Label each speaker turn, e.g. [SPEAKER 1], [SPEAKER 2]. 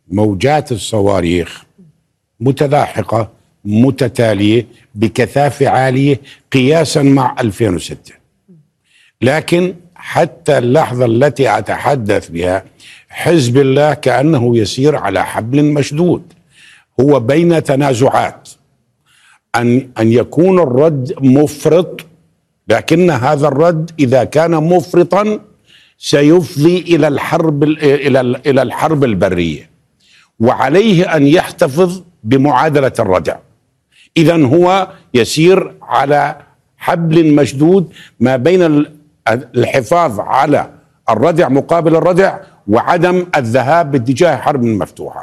[SPEAKER 1] موجات الصواريخ متلاحقة متتالية بكثافة عالية قياسا مع 2006. لكن حتى اللحظة التي أتحدث بها حزب الله كأنه يسير على حبل مشدود، هو بين تنازعات، أن يكون الرد مفرط، لكن هذا الرد إذا كان مفرطا سيفضي إلى الحرب البرية، وعليه أن يحتفظ بمعادلة الردع. إذن هو يسير على حبل مشدود ما بين الحفاظ على الردع مقابل الردع وعدم الذهاب باتجاه حرب مفتوحة.